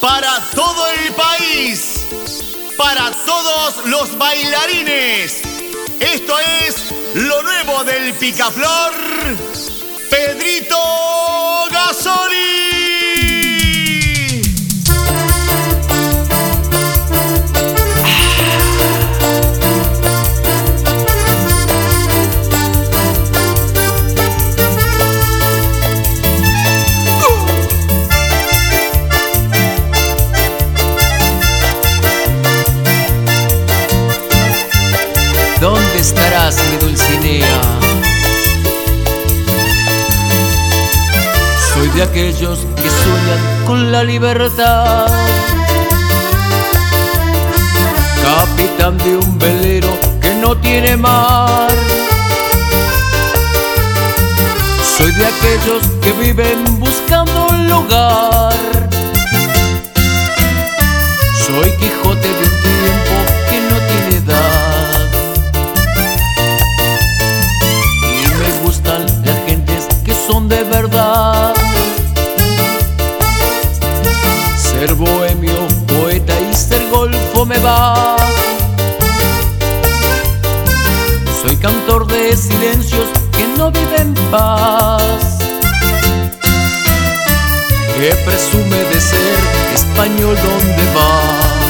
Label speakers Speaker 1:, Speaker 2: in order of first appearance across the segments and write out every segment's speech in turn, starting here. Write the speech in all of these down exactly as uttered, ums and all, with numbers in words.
Speaker 1: para todo el país, para todos los bailarines. Esto es lo nuevo del Picaflor, Pedrito Gazzoli.
Speaker 2: ¿Dónde estarás, mi Dulcinea? Soy de aquellos que sueñan con la libertad, capitán de un velero que no tiene mar. Soy de aquellos que viven buscando un lugar. Soy Quijote de un tiempo que no tiene edad. Las gentes que son de verdad. Ser bohemio, poeta y ser golfo me va. Soy cantor de silencios que no viven en paz, que presume de ser español donde va.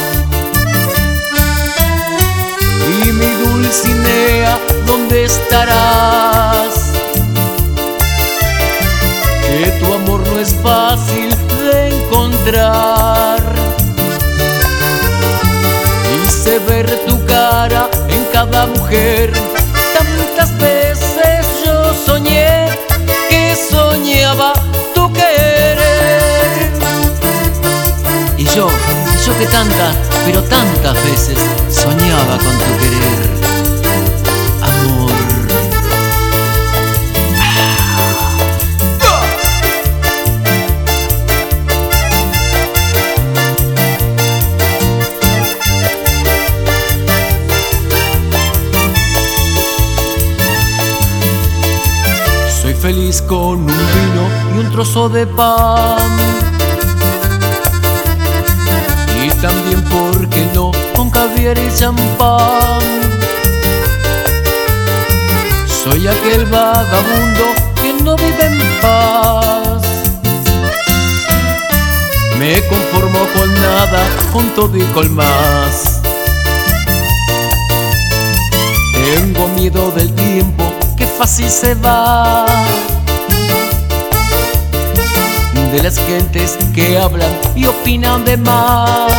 Speaker 2: Y mi Dulcinea, ¿dónde estarás? Que tu amor no es fácil de encontrar. Hice ver tu cara en cada mujer. Tantas veces yo soñé que soñaba tu querer. Y yo, y yo que tantas, pero tantas veces soñaba con tu querer, amor. Soy feliz con un vino y un trozo de pan, y también, ¿por qué no?, con caviar y champán. Soy aquel vagabundo que no vive en paz. Me conformo con nada, con todo y con más. Tengo miedo del tiempo que fácil se va, de las gentes que hablan y opinan de más.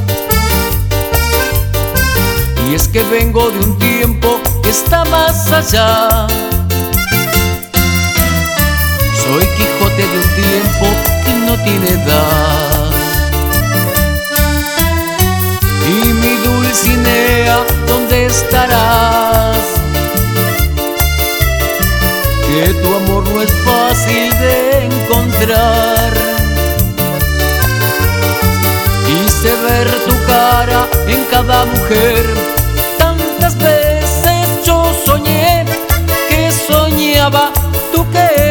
Speaker 2: Y es que vengo de un tiempo que está más allá. Soy Quijote de un tiempo que no tiene edad. Y mi Dulcinea, ¿dónde estarás? Que tu amor no es fácil de encontrar. Hice ver tu cara en cada mujer. Tantas veces yo soñé que soñaba tu querer.